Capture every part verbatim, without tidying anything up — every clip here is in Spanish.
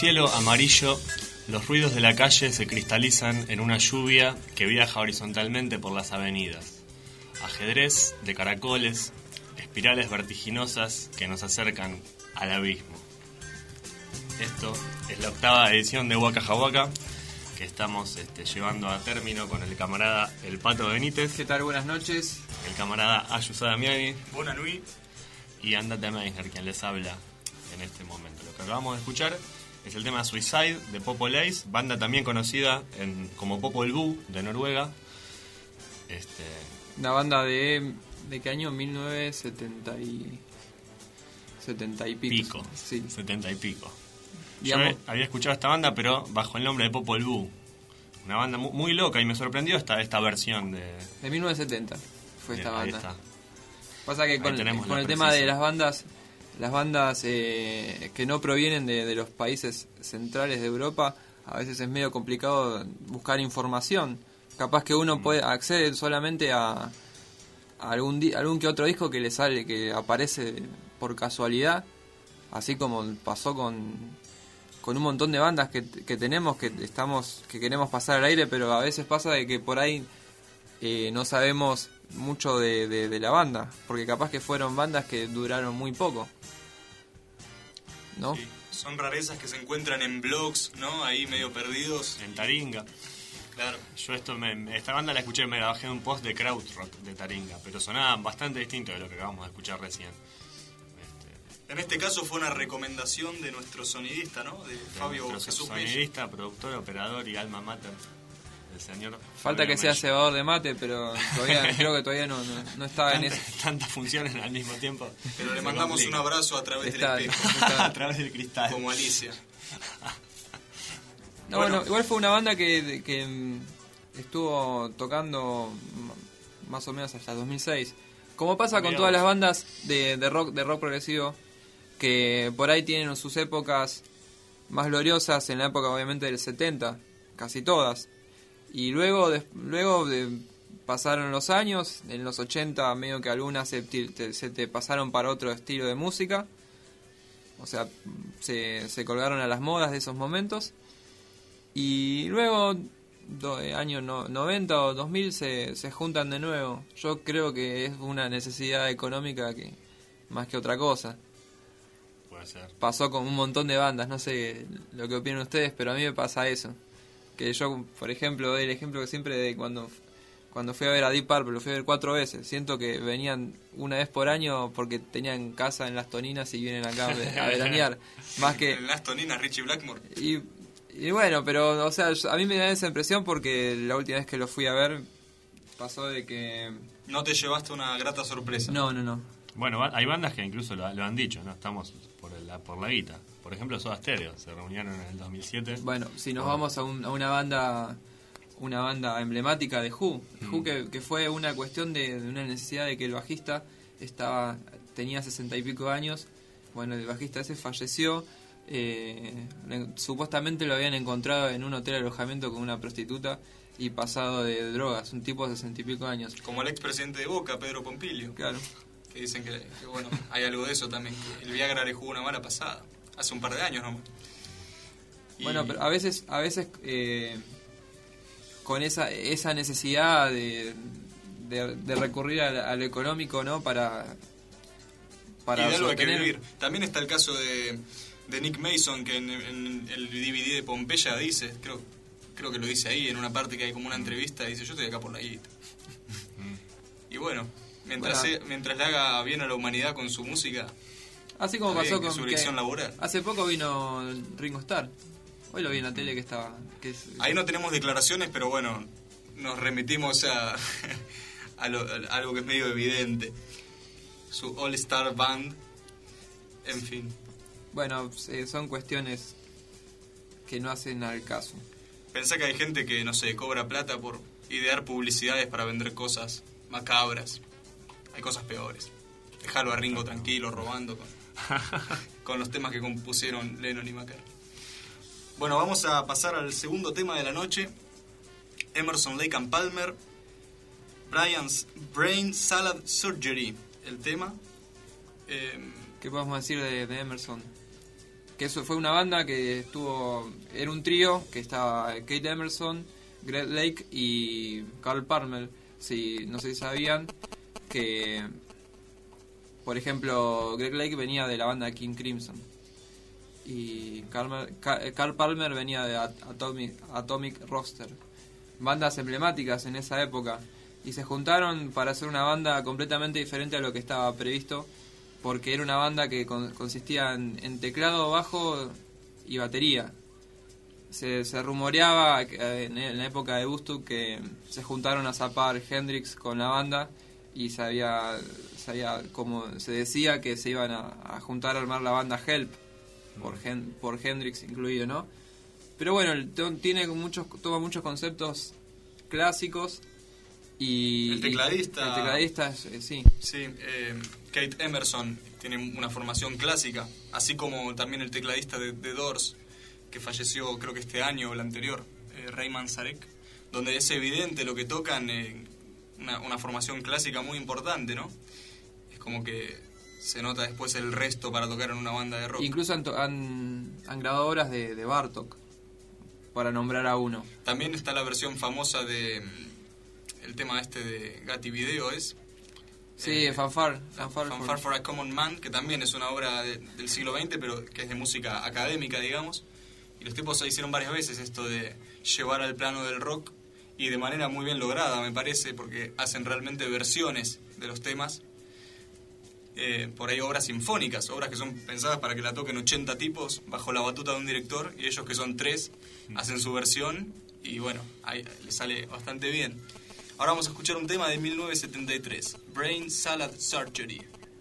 cielo amarillo, los ruidos de la calle se cristalizan en una lluvia que viaja horizontalmente por las avenidas. Ajedrez de caracoles, espirales vertiginosas que nos acercan al abismo. Esto es la octava edición de Waka Jawaka, que estamos este, llevando a término con el camarada El Pato Benítez. ¿Qué tal? Buenas noches. El camarada Ayuso Damiani. Buena nuit. Y Andate Meisner, quien les habla en este momento. Lo que acabamos de escuchar es el tema Suicide de Popol Ace, banda también conocida en, como Popol Vuh de Noruega. Este... Una banda de... ¿De qué año? mil novecientos setenta y... setenta y pico. Pico. Sí. setenta y pico. Digamos, Yo había escuchado esta banda, pero bajo el nombre de Popol Vuh. Una banda muy, muy loca, y me sorprendió esta, esta versión de... de mil novecientos setenta fue esta de, ahí banda. está. Pasa que con, con el tema de las bandas, las bandas eh, que no provienen de, de los países centrales de Europa, a veces es medio complicado buscar información. Capaz que uno puede acceder solamente a, a algún di, algún que otro disco que le sale, que aparece por casualidad, así como pasó con, con un montón de bandas que, que tenemos, que estamos, que queremos pasar al aire, pero a veces pasa de que por ahí eh, no sabemos mucho de, de, de la banda, porque capaz que fueron bandas que duraron muy poco, ¿no? Sí, son rarezas que se encuentran en blogs, ¿no? Ahí medio perdidos. En Taringa. Claro. Yo esto me, esta banda la escuché, me la bajé de un post de Krautrock de Taringa, pero sonaba bastante distinto de lo que acabamos de escuchar recién. Este, en este caso fue una recomendación de nuestro sonidista, ¿no? De, de Fabio Jesús sonidista, Bello. Productor, operador y alma mater. El señor Falta Fabio que sea Mello. Cebador de mate, pero todavía creo que todavía no, no, no estaba en eso. Tantas funciones al mismo tiempo. Pero le mandamos un abrazo a través Está, del espejo. está. A través del cristal. Como Alicia. No, bueno, igual fue una banda que, que mm, estuvo tocando m- más o menos hasta dos mil seis. Como pasa con Mirá todas vos. las bandas de, de rock de rock progresivo, que por ahí tienen sus épocas más gloriosas, en la época obviamente del setenta, casi todas. Y luego de, luego de, pasaron los años, en los ochenta medio que algunas se te, se te pasaron para otro estilo de música. O sea, se, se colgaron a las modas de esos momentos. Y luego, do, eh, años no, noventa o dos mil, se, se juntan de nuevo. Yo creo que es una necesidad económica que más que otra cosa. Puede ser. Pasó con un montón de bandas, no sé lo que opinan ustedes, pero a mí me pasa eso. Que yo, por ejemplo, doy el ejemplo que siempre de cuando, cuando fui a ver a Deep Purple, lo fui a ver cuatro veces. Siento que venían una vez por año porque tenían casa en Las Toninas y vienen acá a veranear. Más que... En Las Toninas, Richie Blackmore. Y, y bueno, pero, o sea, a mí me da esa impresión porque la última vez que lo fui a ver pasó de que... No te llevaste una grata sorpresa. No, no, no. Bueno, hay bandas que incluso lo, lo han dicho, ¿no? Estamos por la, por la guita. Por ejemplo, Soda Stereo se reunieron en el dos mil siete. Bueno, si nos por... vamos a, un, a una banda una banda emblemática de Who, Mm. Who que, que fue una cuestión de, de una necesidad de que el bajista estaba tenía sesenta y pico años. Bueno, el bajista ese falleció. Eh, supuestamente lo habían encontrado en un hotel de alojamiento con una prostituta y pasado de drogas, un tipo de sesenta y pico años. Como el expresidente de Boca, Pedro Pompilio. Claro. Que dicen que, que, bueno, hay algo de eso también, que el Viagra le jugó una mala pasada. Hace un par de años nomás. Y... Bueno, pero a veces, a veces eh, con esa esa necesidad de, de, de recurrir a, a lo económico, ¿no? Para, para y de algo hay que sostener- vivir. También está el caso de, de Nick Mason, que en, en el D V D de Pompeya dice, creo, creo que lo dice ahí, en una parte que hay como una entrevista, dice, yo estoy acá por la guita. Y bueno, mientras, Bueno. se- mientras le haga bien a la humanidad con su música, Así como está pasó bien, que con es su que elección laboral. hace poco vino Ringo Starr. Hoy lo vi en la tele que estaba que es- Ahí no tenemos declaraciones, pero bueno, nos remitimos a, a, lo- a algo que es medio evidente. Su All Star Band, en fin. bueno, eh, son cuestiones que no hacen al caso. Pensá que hay gente que, no sé, cobra plata por idear publicidades para vender cosas macabras. Hay cosas peores. Déjalo a Ringo tranquilo, robando con, con los temas que compusieron Lennon y McCartney. Bueno, vamos a pasar al segundo tema de la noche. Emerson, Lake and Palmer, Brian's Brain Salad Surgery. El tema... Eh, ¿Qué podemos decir de, de Emerson? que eso fue una banda que estuvo, era un trío que estaba Kate Emerson, Greg Lake y Carl Palmer. Si no sé si sabían que, por ejemplo, Greg Lake venía de la banda King Crimson y Carl, Carl Palmer venía de Atomic, Atomic Roster, bandas emblemáticas en esa época, y se juntaron para hacer una banda completamente diferente a lo que estaba previsto, porque era una banda que con, consistía en, en teclado, bajo y batería. Se, se rumoreaba en, en la época de Bustock que se juntaron a zapar Hendrix con la banda y se había, se había, como se decía, que se iban a, a juntar a armar la banda Help, por, Hen, por Hendrix incluido, ¿no? Pero bueno, tiene muchos, toma muchos conceptos clásicos y... El tecladista... El tecladista, eh, sí. Sí, eh, Kate Emerson tiene una formación clásica, así como también el tecladista de The Doors, que falleció creo que este año o el anterior, eh, Ray Manzarek, donde es evidente lo que tocan, eh, una, una formación clásica muy importante, ¿no? Es como que se nota después el resto para tocar en una banda de rock. Incluso han, han, han grabado obras de, de Bartók, para nombrar a uno. También está la versión famosa de el tema este de Gatti Video, ¿es? Sí, eh, Fanfare, Fanfare, Fanfare for a Common Man, que también es una obra de, del siglo veinte, pero que es de música académica, digamos. Y los tipos hicieron varias veces esto de llevar al plano del rock, y de manera muy bien lograda, me parece, porque hacen realmente versiones de los temas. Eh, por ahí obras sinfónicas, obras que son pensadas para que la toquen ochenta tipos bajo la batuta de un director, y ellos, que son tres, hacen su versión, y bueno, ahí les sale bastante bien. Ahora vamos a escuchar un tema de mil novecientos setenta y tres, Brain Salad Surgery.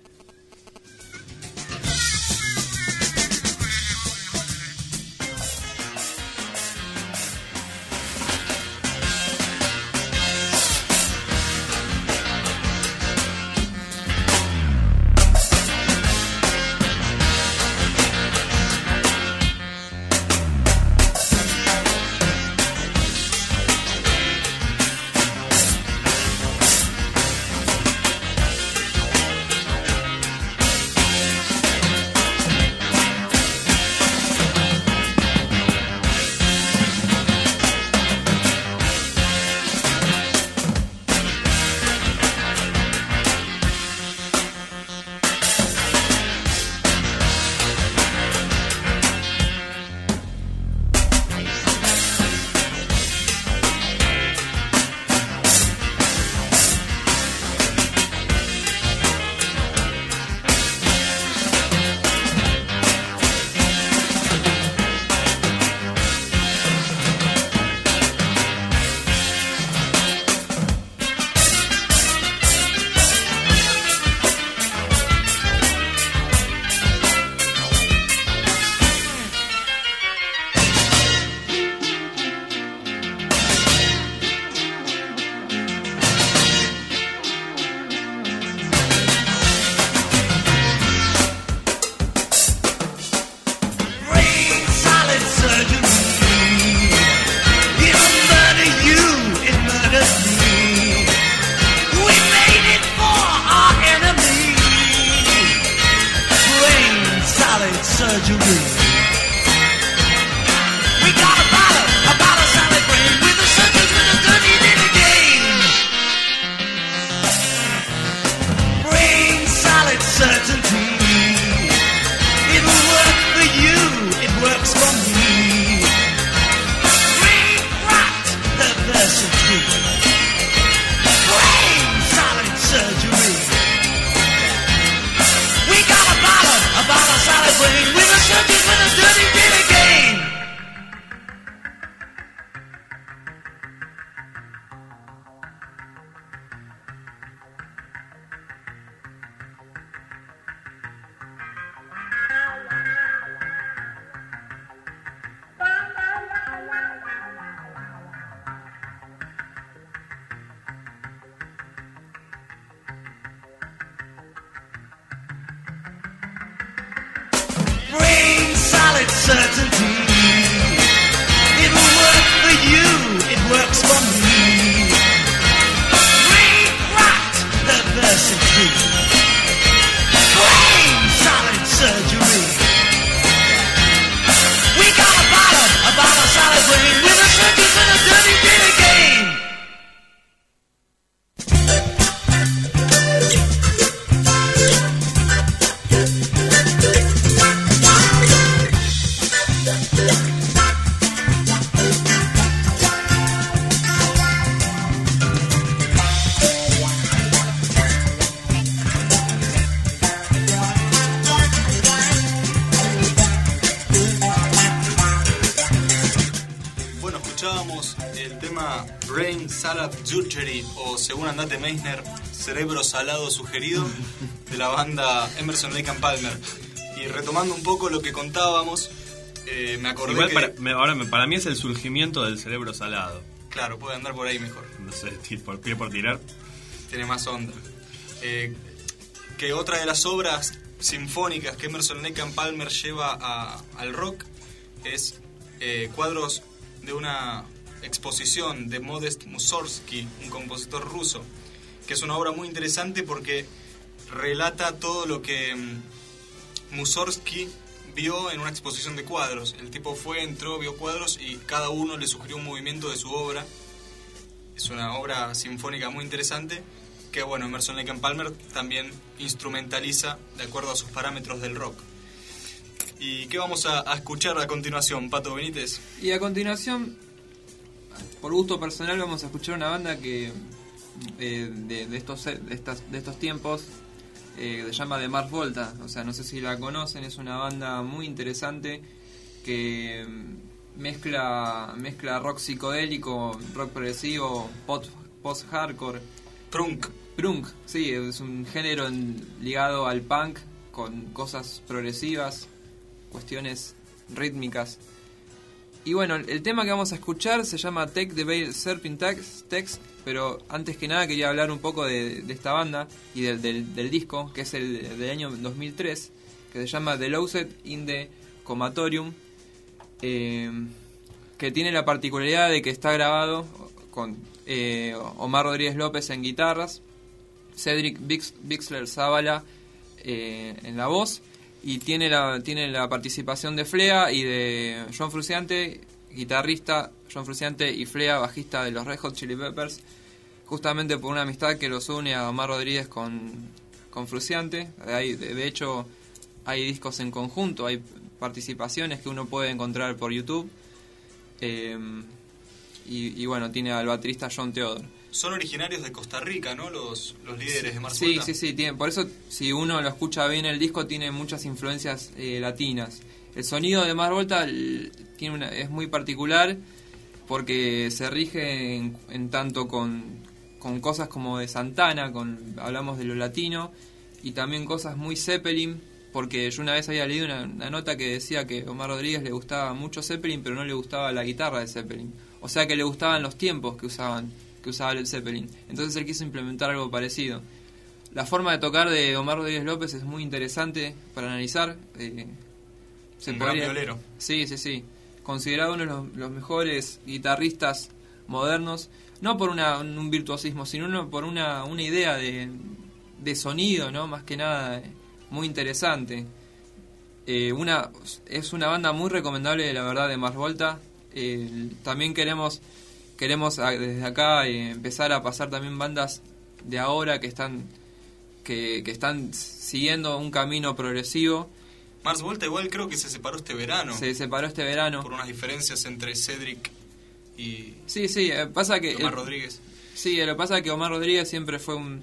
Certainty, it will work for you, it works for me. Rewrite diversity, brain salad surgery. escuchábamos el tema Brain Salad Surgery, o según Andate Meisner, Cerebro Salado Sugerido, de la banda Emerson, Lake and Palmer. Y retomando un poco lo que contábamos, eh, me acordé Igual que... para, me, ahora me, para mí es el surgimiento del cerebro salado. Claro, puede andar por ahí mejor. No sé, por pie por tirar. Tiene más onda. Eh, que otra de las obras sinfónicas que Emerson, Lake and Palmer lleva a, al rock es eh, cuadros de una exposición de Modest Mussorgsky, un compositor ruso, que es una obra muy interesante porque relata todo lo que um, Mussorgsky vio en una exposición de cuadros. El tipo fue, entró, vio cuadros y cada uno le sugirió un movimiento de su obra. Es una obra sinfónica muy interesante que, bueno, Emerson, Lake and Palmer también instrumentaliza de acuerdo a sus parámetros del rock. ¿Y qué vamos a, a escuchar a continuación, Pato Benítez? Y a continuación, por gusto personal, vamos a escuchar una banda que eh, de, de, estos, de, estas, de estos tiempos eh, se llama The Mars Volta. O sea, no sé si la conocen, es una banda muy interesante que mezcla, mezcla rock psicodélico, rock progresivo, post-hardcore. Prunk. Prunk, sí, es un género en, ligado al punk con cosas progresivas, cuestiones rítmicas. Y bueno, el tema que vamos a escuchar se llama Take the Veil Serpent Text, pero antes que nada quería hablar un poco de, de esta banda y del, del, del disco, que es el del año dos mil tres, que se llama The Lost in the Comatorium, eh, que tiene la particularidad de que está grabado con eh, Omar Rodríguez López en guitarras, Cedric Bix, Bixler Zavala eh, en la voz, y tiene la, tiene la participación de Flea y de John Frusciante, guitarrista John Frusciante, y Flea, bajista de los Red Hot Chili Peppers, justamente por una amistad que los une a Omar Rodríguez con, con Frusciante. Hay, de, de hecho, hay discos en conjunto, hay participaciones que uno puede encontrar por YouTube. Eh, y, y bueno, tiene al baterista John Theodore. Son originarios de Costa Rica, ¿no? Los, los líderes sí, de Mars Sí, Volta. sí, sí. Tiene, por eso, si uno lo escucha bien, el disco tiene muchas influencias eh, latinas. El sonido de Mars Volta tiene una, es muy particular porque se rige en, en tanto con, con cosas como de Santana, con hablamos de lo latino, y también cosas muy Zeppelin, porque yo una vez había leído una, una nota que decía que a Omar Rodríguez le gustaba mucho Zeppelin, pero no le gustaba la guitarra de Zeppelin. O sea que le gustaban los tiempos que usaban que usaba el Zeppelin. Entonces él quiso implementar algo parecido. La forma de tocar de Omar Rodríguez López es muy interesante para analizar. Eh, se Un podría, gran violero. Sí, sí, sí. Considerado uno de los, los mejores guitarristas modernos, no por una, un virtuosismo, sino uno por una, una idea de, de sonido, ¿no? Más que nada, muy interesante. Eh, una, es una banda muy recomendable, la verdad, de Mars Volta. Eh, también queremos... Queremos desde acá eh, empezar a pasar también bandas de ahora que están que, que están siguiendo un camino progresivo. Mars Volta igual creo que se separó este verano. Se separó este verano. Por unas diferencias entre Cedric y Sí, sí, eh, pasa que... Omar el, Rodríguez. Sí, lo que pasa es que Omar Rodríguez siempre fue un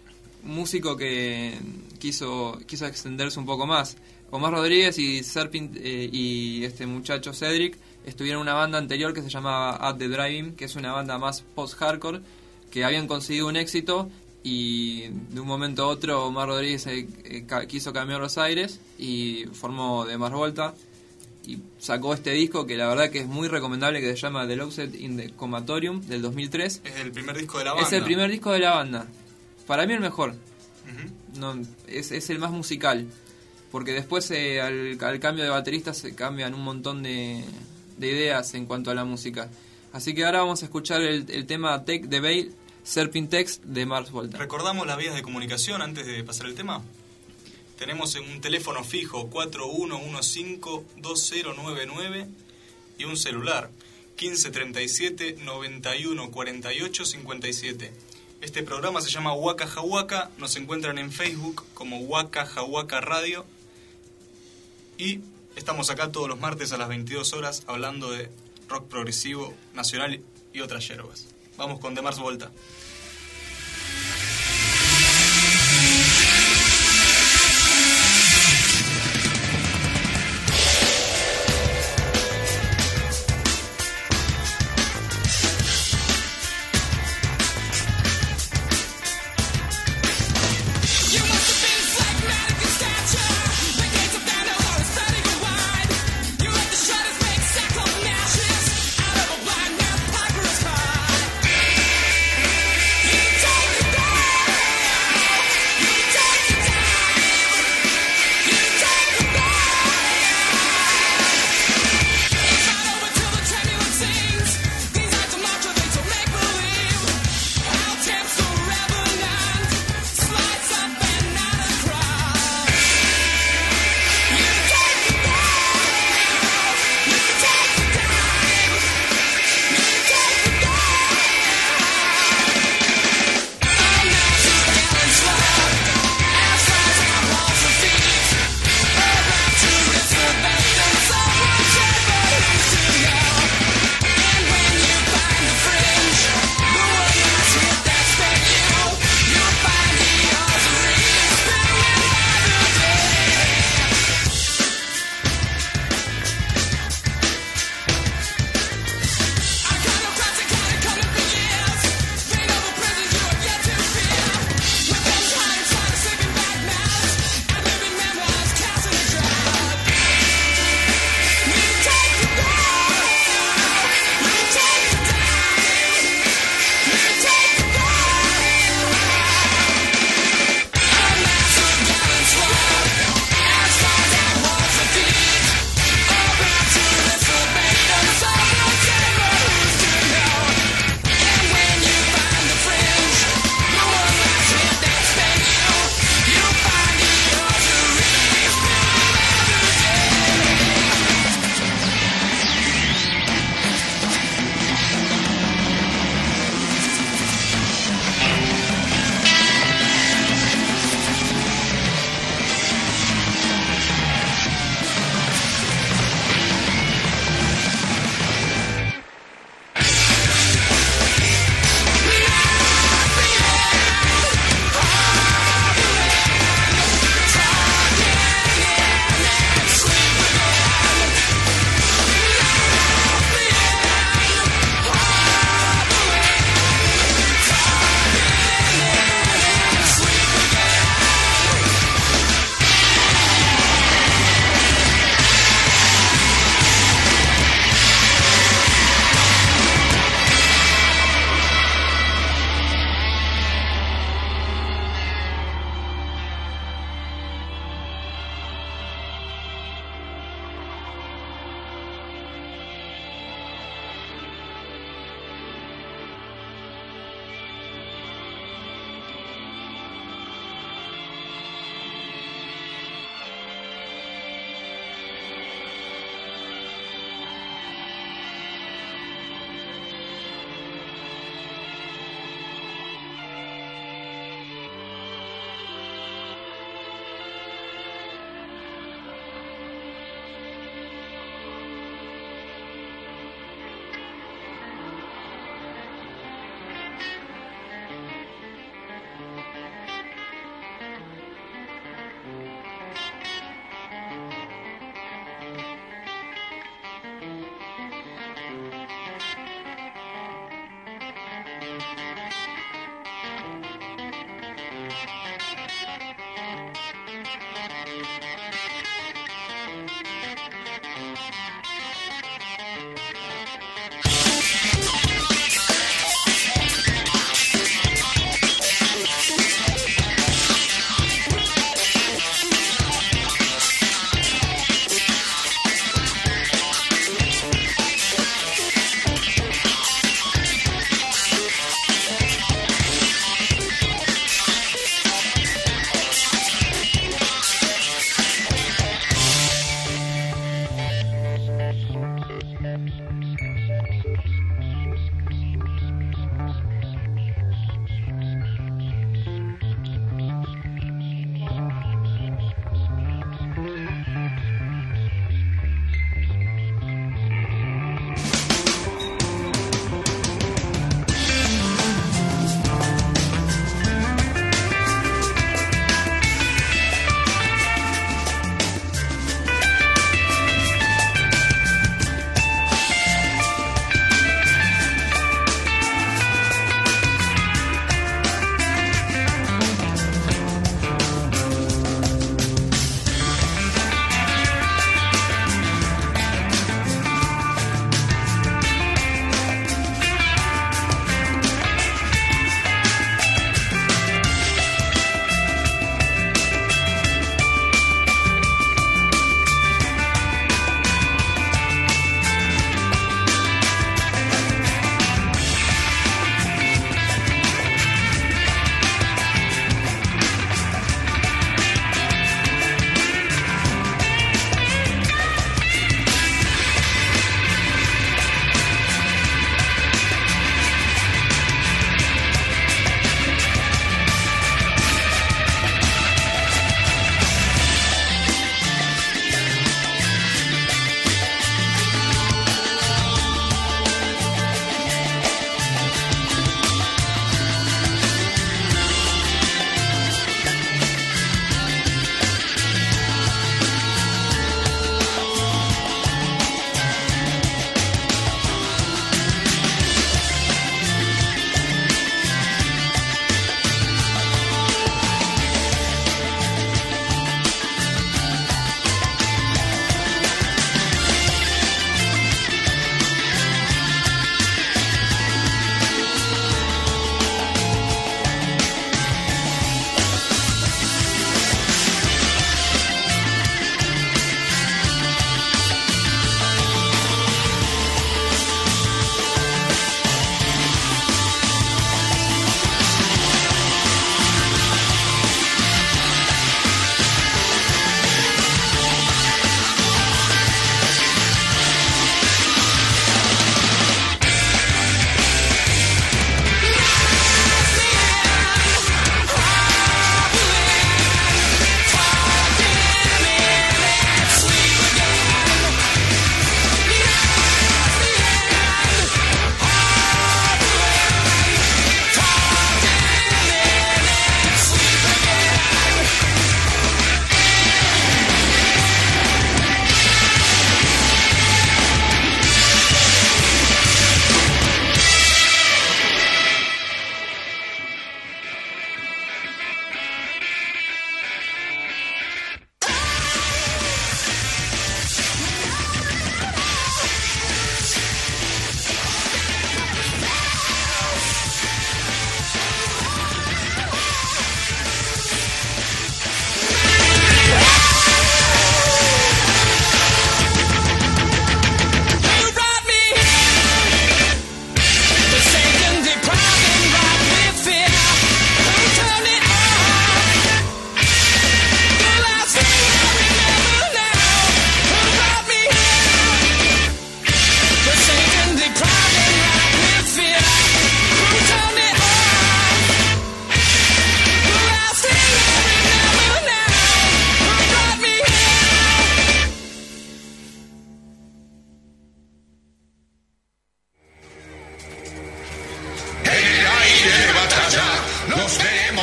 músico que quiso quiso extenderse un poco más. Omar Rodríguez y Serpent eh, y este muchacho Cedric estuvieron en una banda anterior que se llamaba At the Drive-In, que es una banda más post-hardcore, que habían conseguido un éxito y de un momento a otro Omar Rodríguez eh, eh, quiso cambiar los aires y formó The Mars Volta y sacó este disco que la verdad que es muy recomendable, que se llama The Lost in the Comatorium, del dos mil tres. Es el primer disco de la banda. Es el primer disco de la banda. Para mí el mejor. Uh-huh. No, es, es el más musical. Porque después eh, al, al cambio de baterista se cambian un montón de, de ideas en cuanto a la música. Así que ahora vamos a escuchar el, el tema Take the Veil Serpent Text de Mars Volta. ¿Recordamos las vías de comunicación antes de pasar el tema? Tenemos un teléfono fijo cuatro uno uno cinco dos cero nueve nueve y un celular quince treinta y siete noventa y uno cuarenta y ocho cincuenta y siete. Este programa se llama Waka Jawaka, nos encuentran en Facebook como Waka Jawaka Radio y estamos acá todos los martes a las veintidós horas hablando de rock progresivo, nacional y otras yerbas. Vamos con The Mars Volta.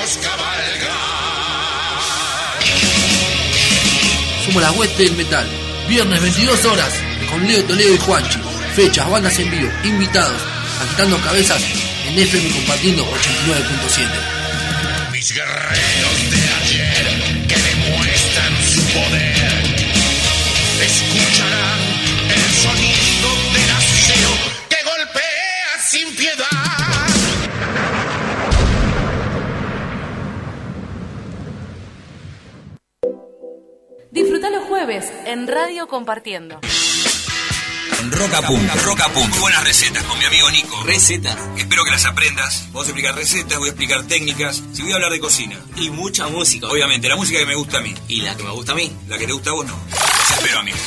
vemos cabalgar. Somos la hueste del metal. Viernes veintidós horas con Leo Toledo y Juanchi. Fechas, bandas en vivo, invitados, agitando cabezas en F M Compartiendo ochenta y nueve punto siete. Mis guerreros de ayer que demuestran su poder escucharán el sonido del acero que golpea sin piedad. Disfruta los jueves en Radio Compartiendo. Rock a punto, rock a punto. Buenas recetas con mi amigo Nico. Recetas. Espero que las aprendas. Vamos a explicar recetas, voy a explicar técnicas. Si voy a hablar de cocina. Y mucha música. Obviamente, la música que me gusta a mí. Y la que me gusta a mí. La que te gusta a vos no. Los espero, amigos.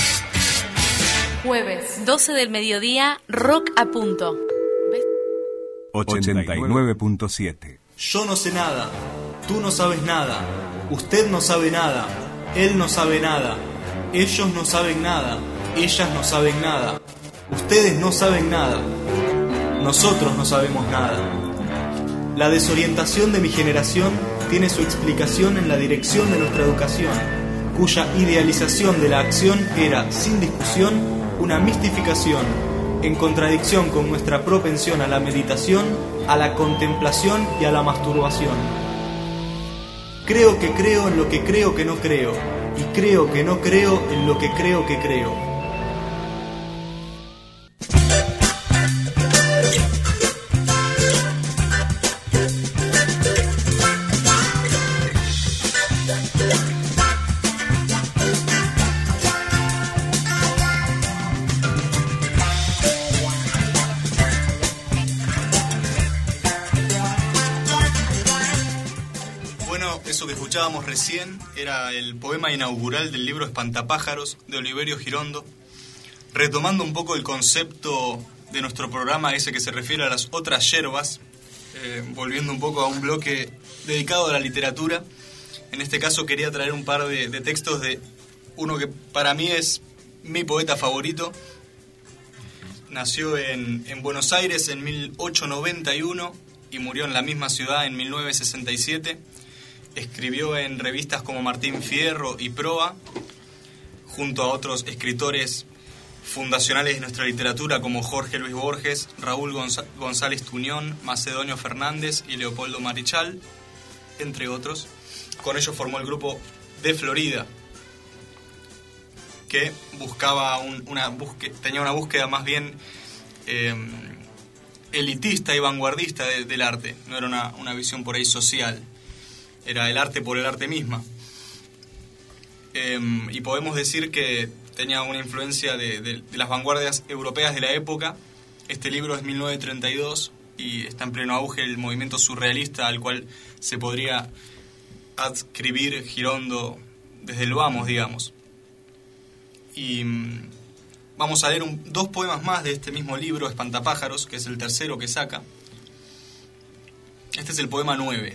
Jueves, doce del mediodía, Rock a punto. ochenta y nueve punto siete. Yo no sé nada. Tú no sabes nada. Usted no sabe nada. Él no sabe nada. Ellos no saben nada. Ellas no saben nada. Ustedes no saben nada. Nosotros no sabemos nada. La desorientación de mi generación tiene su explicación en la dirección de nuestra educación, cuya idealización de la acción era, sin discusión, una mistificación, en contradicción con nuestra propensión a la meditación, a la contemplación y a la masturbación. Creo que creo en lo que creo que no creo, y creo que no creo en lo que creo que creo. Escuchábamos recién, era el poema inaugural del libro Espantapájaros de Oliverio Girondo, retomando un poco el concepto de nuestro programa, ese que se refiere a las otras yerbas, eh, volviendo un poco a un bloque dedicado a la literatura. En este caso quería traer un par de, de textos de uno que para mí es mi poeta favorito. Nació en, en Buenos Aires en mil ochocientos noventa y uno y murió en la misma ciudad en mil novecientos sesenta y siete. Escribió en revistas como Martín Fierro y Proa, junto a otros escritores fundacionales de nuestra literatura como Jorge Luis Borges, Raúl Gonz- González Tuñón, Macedonio Fernández y Leopoldo Marichal, entre otros. Con ellos formó el grupo De Florida, que buscaba un, una búsqueda, tenía una búsqueda más bien eh, elitista y vanguardista de, del arte. No era una, una visión por ahí social. Era el arte por el arte misma. Eh, y podemos decir que tenía una influencia de, de, de las vanguardias europeas de la época. Este libro es mil novecientos treinta y dos y está en pleno auge el movimiento surrealista al cual se podría adscribir Girondo desde el vamos, digamos. Y um, vamos a leer un, dos poemas más de este mismo libro, Espantapájaros, que es el tercero que saca. Este es el poema nueve.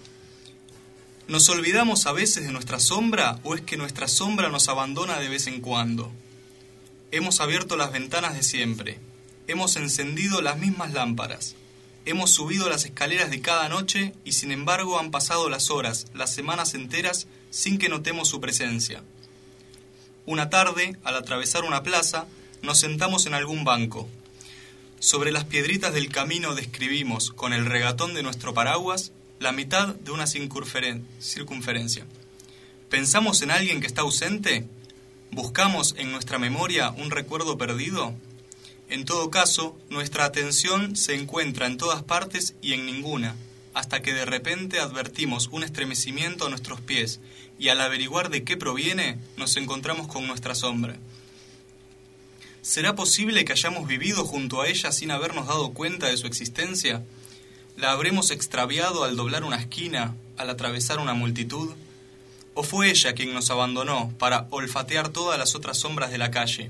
¿Nos olvidamos a veces de nuestra sombra o es que nuestra sombra nos abandona de vez en cuando? Hemos abierto las ventanas de siempre, hemos encendido las mismas lámparas, hemos subido las escaleras de cada noche y sin embargo han pasado las horas, las semanas enteras sin que notemos su presencia. Una tarde, al atravesar una plaza, nos sentamos en algún banco. Sobre las piedritas del camino describimos, con el regatón de nuestro paraguas, la mitad de una circunferencia. ¿Pensamos en alguien que está ausente? ¿Buscamos en nuestra memoria un recuerdo perdido? En todo caso, nuestra atención se encuentra en todas partes y en ninguna, hasta que de repente advertimos un estremecimiento a nuestros pies, y al averiguar de qué proviene, nos encontramos con nuestra sombra. ¿Será posible que hayamos vivido junto a ella sin habernos dado cuenta de su existencia? ¿La habremos extraviado al doblar una esquina, al atravesar una multitud? ¿O fue ella quien nos abandonó para olfatear todas las otras sombras de la calle?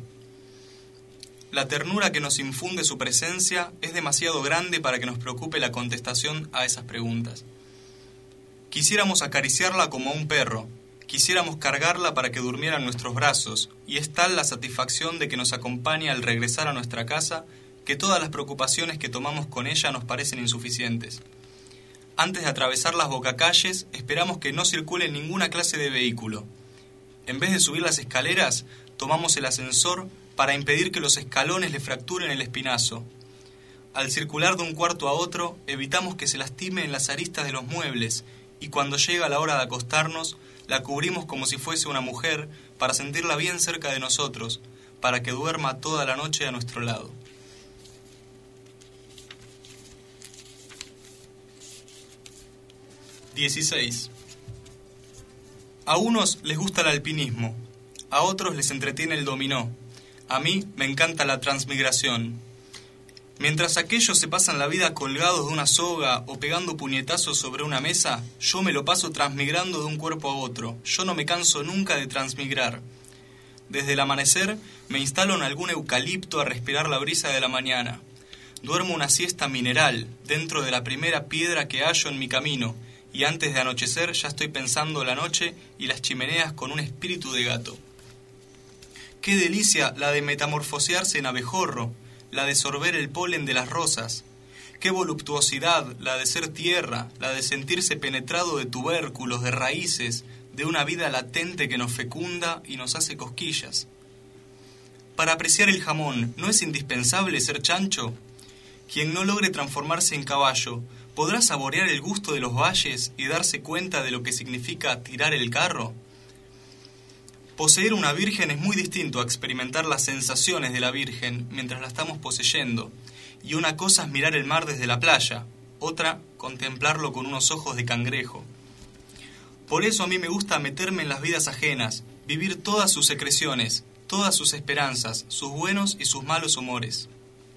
La ternura que nos infunde su presencia es demasiado grande para que nos preocupe la contestación a esas preguntas. Quisiéramos acariciarla como a un perro, quisiéramos cargarla para que durmiera en nuestros brazos, y es tal la satisfacción de que nos acompaña al regresar a nuestra casa que todas las preocupaciones que tomamos con ella nos parecen insuficientes. Antes de atravesar las bocacalles, esperamos que no circule ninguna clase de vehículo. En vez de subir las escaleras, tomamos el ascensor para impedir que los escalones le fracturen el espinazo. Al circular de un cuarto a otro, evitamos que se lastime en las aristas de los muebles, y cuando llega la hora de acostarnos, la cubrimos como si fuese una mujer para sentirla bien cerca de nosotros, para que duerma toda la noche a nuestro lado. dieciséis. A unos les gusta el alpinismo, a otros les entretiene el dominó. A mí me encanta la transmigración. Mientras aquellos se pasan la vida colgados de una soga o pegando puñetazos sobre una mesa, yo me lo paso transmigrando de un cuerpo a otro. Yo no me canso nunca de transmigrar. Desde el amanecer me instalo en algún eucalipto a respirar la brisa de la mañana. Duermo una siesta mineral dentro de la primera piedra que hallo en mi camino, y antes de anochecer ya estoy pensando la noche y las chimeneas con un espíritu de gato. Qué delicia la de metamorfosearse en abejorro, la de sorber el polen de las rosas. Qué voluptuosidad la de ser tierra, la de sentirse penetrado de tubérculos, de raíces, de una vida latente que nos fecunda y nos hace cosquillas. Para apreciar el jamón, ¿no es indispensable ser chancho? Quien no logre transformarse en caballo, ¿podrá saborear el gusto de los valles y darse cuenta de lo que significa tirar el carro? Poseer una virgen es muy distinto a experimentar las sensaciones de la virgen mientras la estamos poseyendo, y una cosa es mirar el mar desde la playa, otra contemplarlo con unos ojos de cangrejo. Por eso a mí me gusta meterme en las vidas ajenas, vivir todas sus secreciones, todas sus esperanzas, sus buenos y sus malos humores.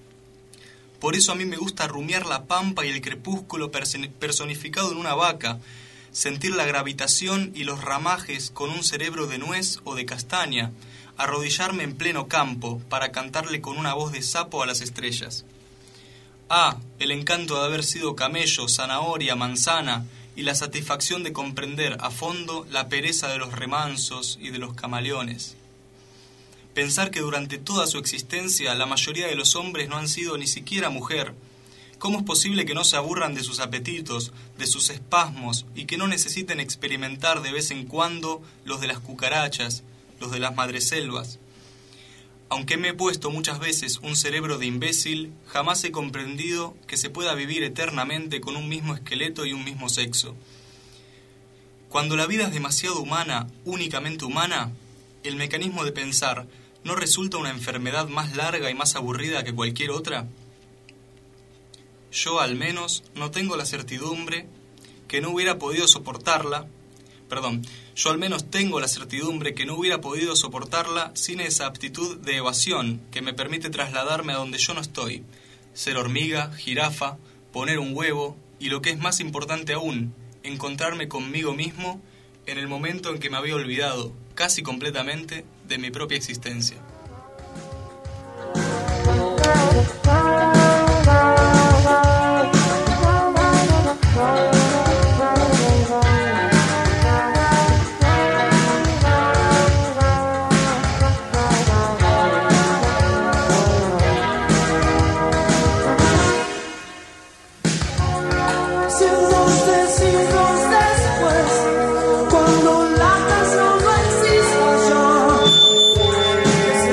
Por eso a mí me gusta rumiar la pampa y el crepúsculo personificado en una vaca, sentir la gravitación y los ramajes con un cerebro de nuez o de castaña, arrodillarme en pleno campo para cantarle con una voz de sapo a las estrellas. Ah, el encanto de haber sido camello, zanahoria, manzana, y la satisfacción de comprender a fondo la pereza de los remansos y de los camaleones. Pensar que durante toda su existencia la mayoría de los hombres no han sido ni siquiera mujer. ¿Cómo es posible que no se aburran de sus apetitos, de sus espasmos, y que no necesiten experimentar de vez en cuando los de las cucarachas, los de las madreselvas? Aunque me he puesto muchas veces un cerebro de imbécil, jamás he comprendido que se pueda vivir eternamente con un mismo esqueleto y un mismo sexo. Cuando la vida es demasiado humana, únicamente humana, el mecanismo de pensar ¿no resulta una enfermedad más larga y más aburrida que cualquier otra? Yo, al menos, no tengo la certidumbre que no hubiera podido soportarla, perdón, yo al menos tengo la certidumbre que no hubiera podido soportarla sin esa aptitud de evasión que me permite trasladarme a donde yo no estoy, ser hormiga, jirafa, poner un huevo y, lo que es más importante aún, encontrarme conmigo mismo en el momento en que me había olvidado, casi completamente, de mi propia existencia. Cuando la canción no exista ya,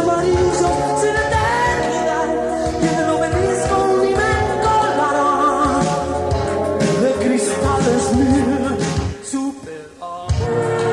amarillos sin eternidad, y el obelisco un inmenso ladrón de cristales mil superados.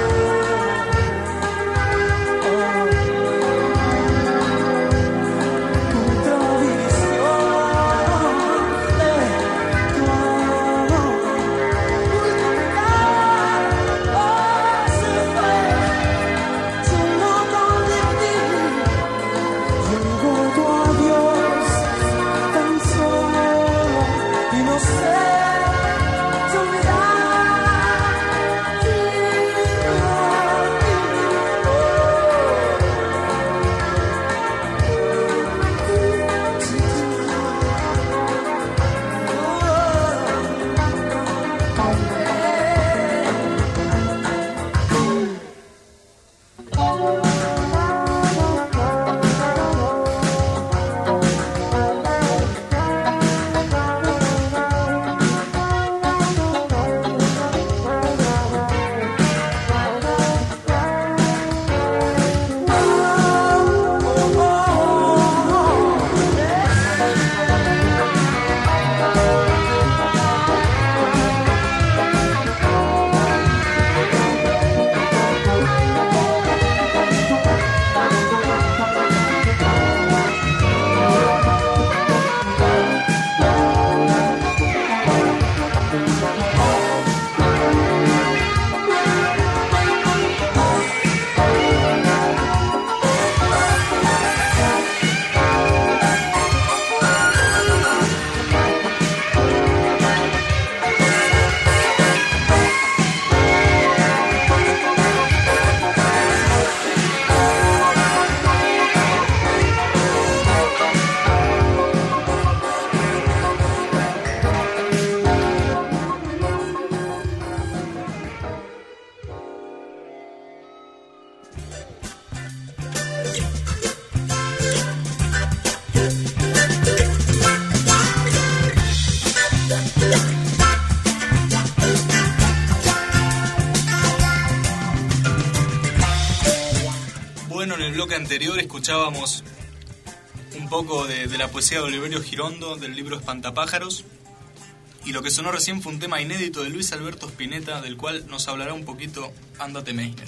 Anterior escuchábamos un poco de, de la poesía de Oliverio Girondo del libro Espantapájaros, y lo que sonó recién fue un tema inédito de Luis Alberto Spinetta, del cual nos hablará un poquito Ándate Meisner.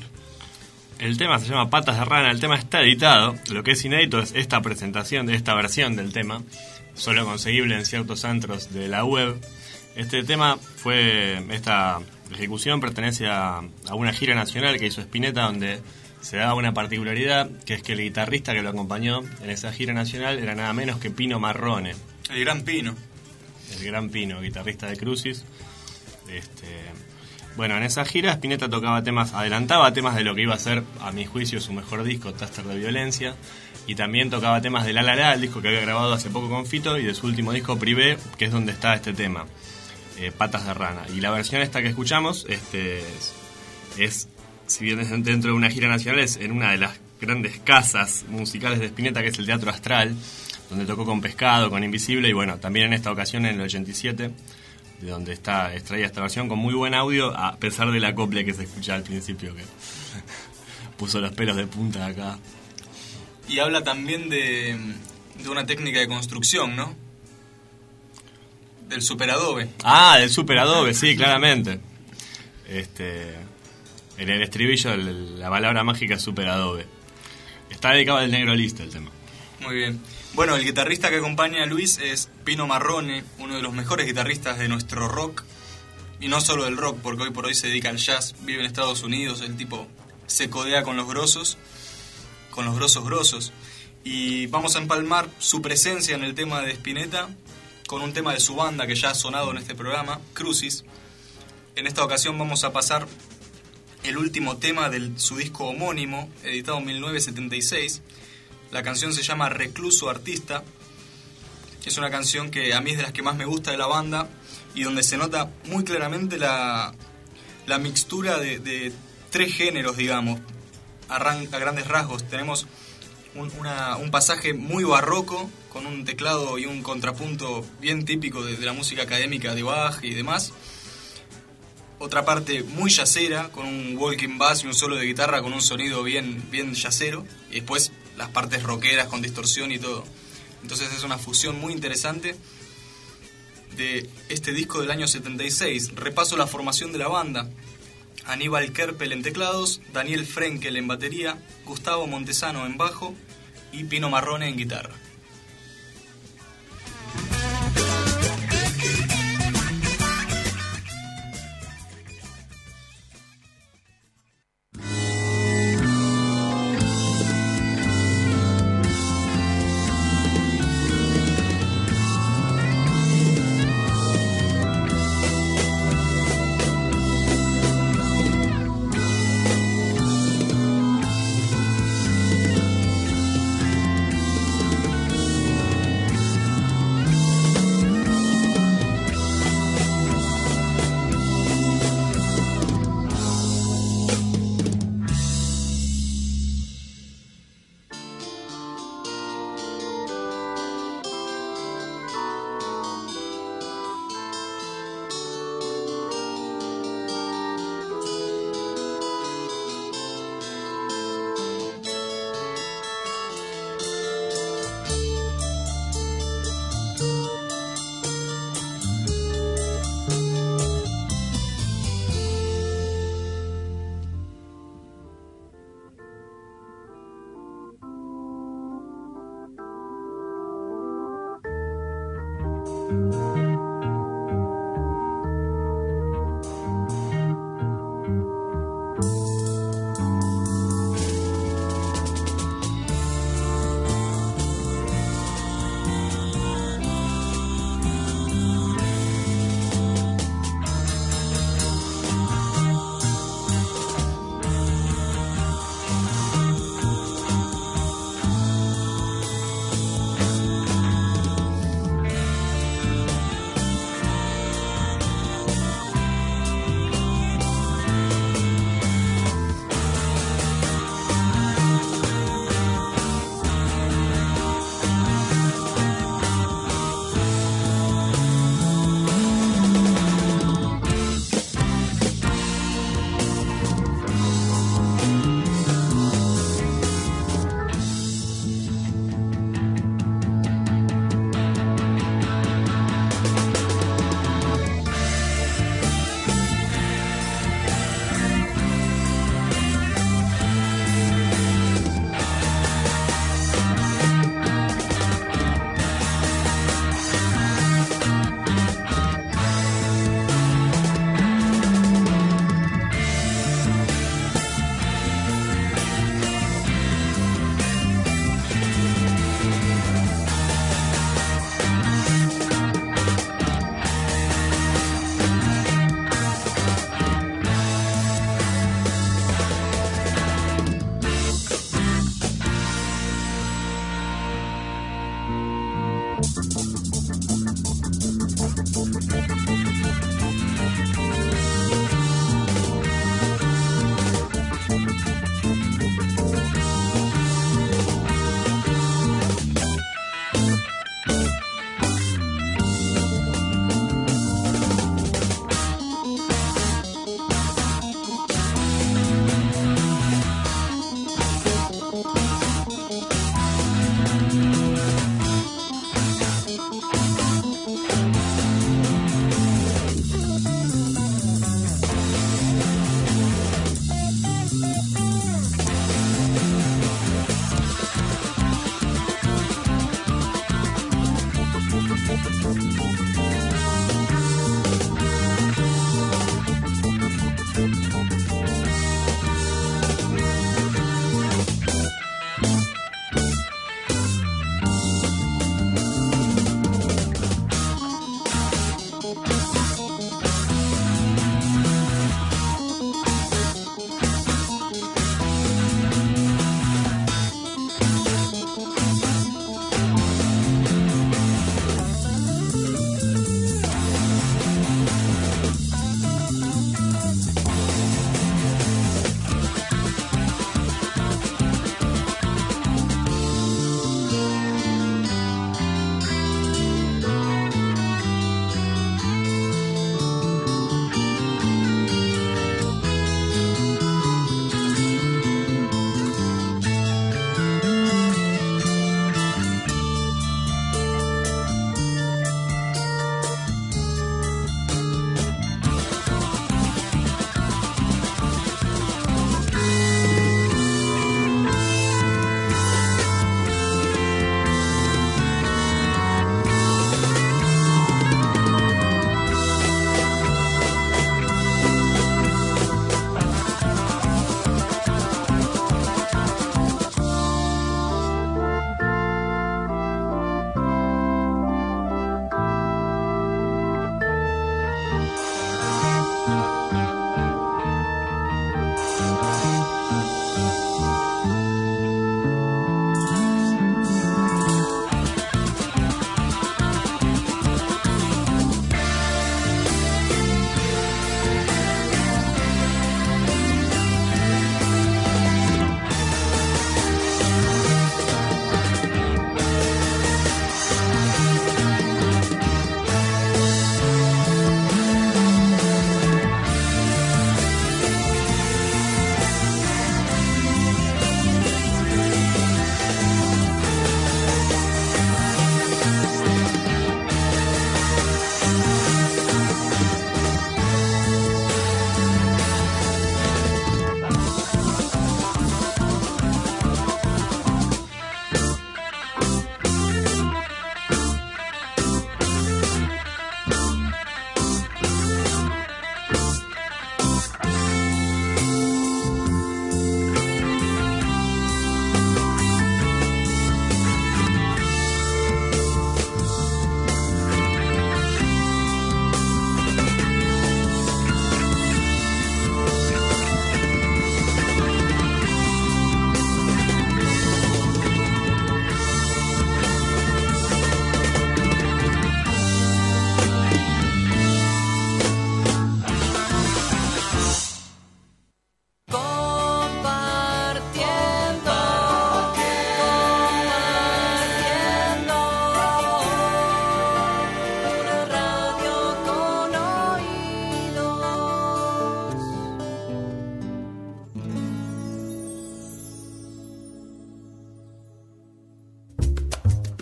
El tema se llama Patas de Rana, el tema está editado, lo que es inédito es esta presentación, de esta versión del tema, solo conseguible en ciertos antros de la web. Este tema fue, esta ejecución pertenece a, a una gira nacional que hizo Spinetta, donde se daba una particularidad, que es que el guitarrista que lo acompañó en esa gira nacional era nada menos que Pino Marrone. El gran Pino. El gran Pino, guitarrista de Crucis. Este, bueno, en esa gira Spinetta tocaba temas, adelantaba temas de lo que iba a ser, a mi juicio, su mejor disco, Taster de Violencia, y también tocaba temas de La La La, el disco que había grabado hace poco con Fito, y de su último disco Privé, que es donde está este tema, eh, Patas de Rana. Y la versión esta que escuchamos este, es... es si bien es dentro de una gira nacional, es en una de las grandes casas musicales de Spinetta, que es el Teatro Astral, donde tocó con Pescado, con Invisible, y bueno, también en esta ocasión en el ochenta y siete, de donde está extraída esta versión con muy buen audio, a pesar del acople que se escucha al principio, que puso los pelos de punta acá. Y habla también de, de una técnica de construcción, ¿no? Del superadobe. Ah, del superadobe, sí, claramente. Este... En el estribillo, el, la palabra mágica es superadobe. Está dedicado al Negro Listo el tema. Muy bien. Bueno, el guitarrista que acompaña a Luis es Pino Marrone, uno de los mejores guitarristas de nuestro rock. Y no solo del rock, porque hoy por hoy se dedica al jazz, vive en Estados Unidos, el tipo se codea con los grosos, con los grosos grosos. Y vamos a empalmar su presencia en el tema de Spinetta con un tema de su banda que ya ha sonado en este programa, Crucis. En esta ocasión vamos a pasar el último tema de su disco homónimo, editado en mil novecientos setenta y seis. La canción se llama Recluso Artista. Es una canción que a mí es de las que más me gusta de la banda, y donde se nota muy claramente la, la mixtura de, de tres géneros, digamos, a, ran, a grandes rasgos. Tenemos un, una, un pasaje muy barroco, con un teclado y un contrapunto bien típico de, de la música académica de Bach y demás. Otra parte muy jazzera, con un walking bass y un solo de guitarra con un sonido bien, bien jazzero. Y después las partes rockeras con distorsión y todo. Entonces es una fusión muy interesante de este disco del año setenta y seis. Repaso la formación de la banda: Aníbal Kerpel en teclados, Daniel Frenkel en batería, Gustavo Montesano en bajo y Pino Marrone en guitarra.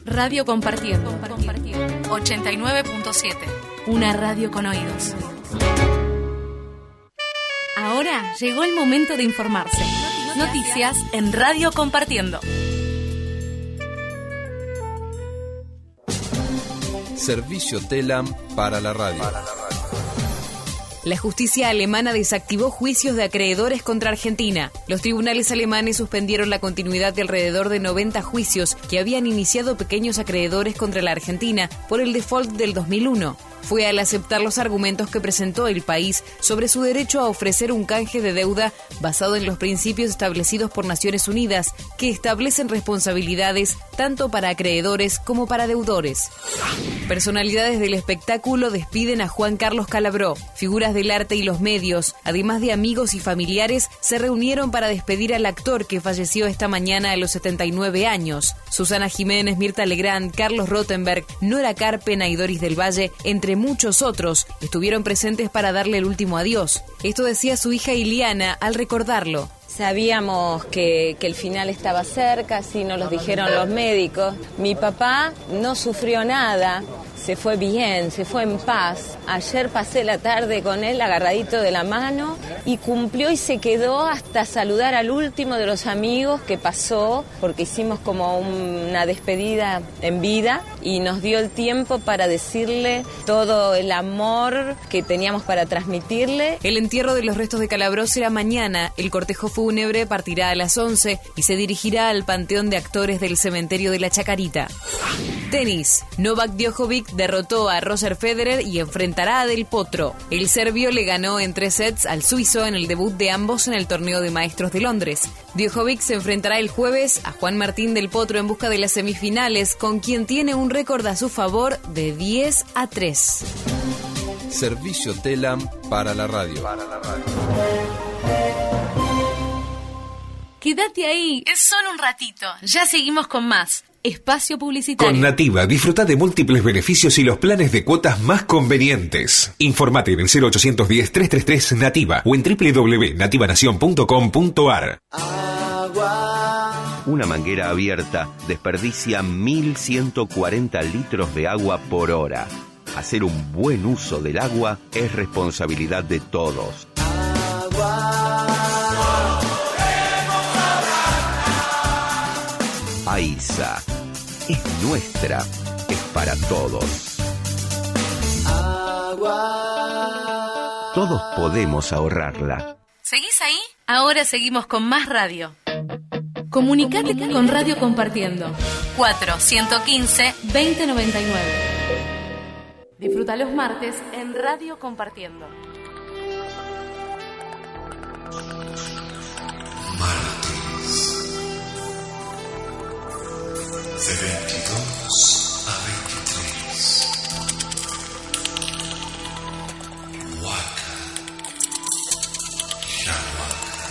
Radio Compartiendo. ochenta y nueve punto siete. Una radio con oídos. Ahora llegó el momento de informarse. Noticias en Radio Compartiendo. Servicio Telam para la radio. La justicia alemana desactivó juicios de acreedores contra Argentina. Los tribunales alemanes suspendieron la continuidad de alrededor de noventa juicios que habían iniciado pequeños acreedores contra la Argentina por el default del dos mil uno. Fue al aceptar los argumentos que presentó el país sobre su derecho a ofrecer un canje de deuda basado en los principios establecidos por Naciones Unidas, que establecen responsabilidades tanto para acreedores como para deudores. Personalidades del espectáculo despiden a Juan Carlos Calabró. Figuras del arte y los medios, además de amigos y familiares, se reunieron para despedir al actor que falleció esta mañana a los setenta y nueve años. Susana Jiménez, Mirta Legrand, Carlos Rottenberg, Nora Carpena y Doris del Valle, entre muchos otros, estuvieron presentes para darle el último adiós. Esto decía su hija Iliana al recordarlo. Sabíamos que, que el final estaba cerca, así nos lo dijeron los médicos. Mi papá no sufrió nada, se fue bien, se fue en paz. Ayer pasé la tarde con él agarradito de la mano y cumplió y se quedó hasta saludar al último de los amigos que pasó, porque hicimos como una despedida en vida y nos dio el tiempo para decirle todo el amor que teníamos para transmitirle. El entierro de los restos de Calabró será mañana. El cortejo fúnebre partirá a las once y se dirigirá al Panteón de Actores del Cementerio de la Chacarita. Tenis. Novak Djokovic derrotó a Roger Federer y enfrentará a Del Potro. El serbio le ganó en tres sets al suizo en el debut de ambos en el torneo de maestros de Londres. Djokovic se enfrentará el jueves a Juan Martín Del Potro en busca de las semifinales, con quien tiene un récord a su favor de diez a tres. Servicio Telam para la radio. Para la radio. Quédate ahí, es solo un ratito. Ya seguimos con más. Espacio publicitario. Con Nativa, disfruta de múltiples beneficios y los planes de cuotas más convenientes. Informate en el cero ochocientos diez, trescientos treinta y tres Nativa o en doble u doble u doble u punto nativanación punto com punto a r. Una manguera abierta desperdicia mil ciento cuarenta litros de agua por hora. Hacer un buen uso del agua es responsabilidad de todos. AISA es nuestra, es para todos. Todos podemos ahorrarla. ¿Seguís ahí? Ahora seguimos con más radio. Comunicate con Radio Compartiendo. cuatro uno cinco, dos cero nueve nueve. Disfruta los martes en Radio Compartiendo. Martes. De veintidós a veintitrés. Waka. Shawaka.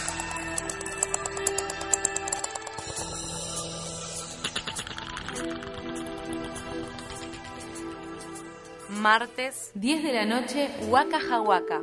Martes, diez de la noche, Waka Jawaka.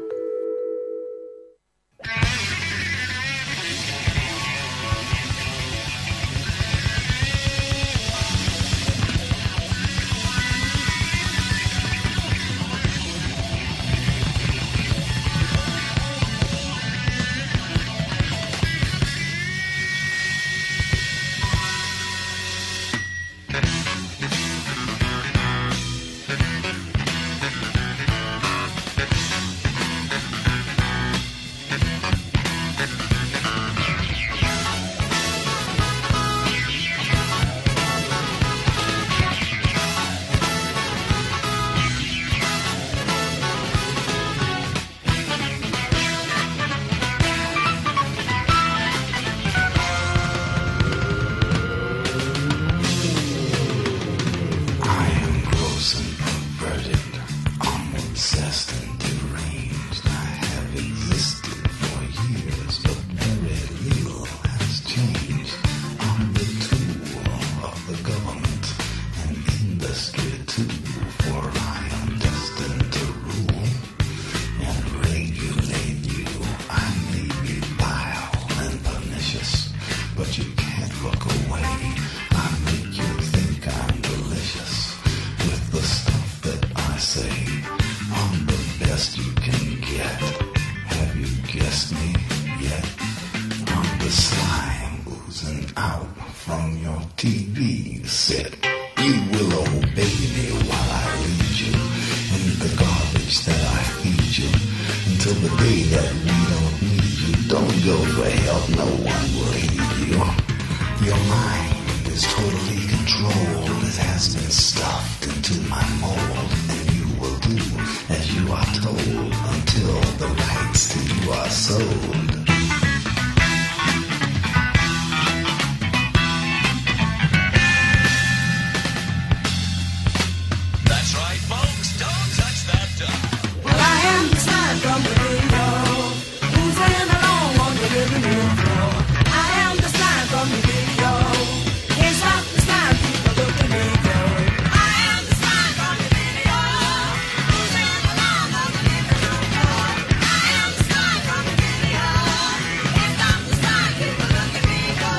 But you can't look away. I make you think I'm the T V set. You will obey me while I lead you in the garbage that I feed you until the day that we don't need you. Don't go for help, no one will heed you. Your mind is totally controlled. It has been stuffed into my mold, and you will do as you are told until the rights to you are sold. That's right, folks. Don't touch that duck. Well, I am the slime from the video. Who's in along on the living room floor? I am the slime from the video. Can't stop the slime, people look at me go. I am the slime from the video. Who's in along on the living room floor? I am the slime from the video. Can't stop the slime, people look at me go.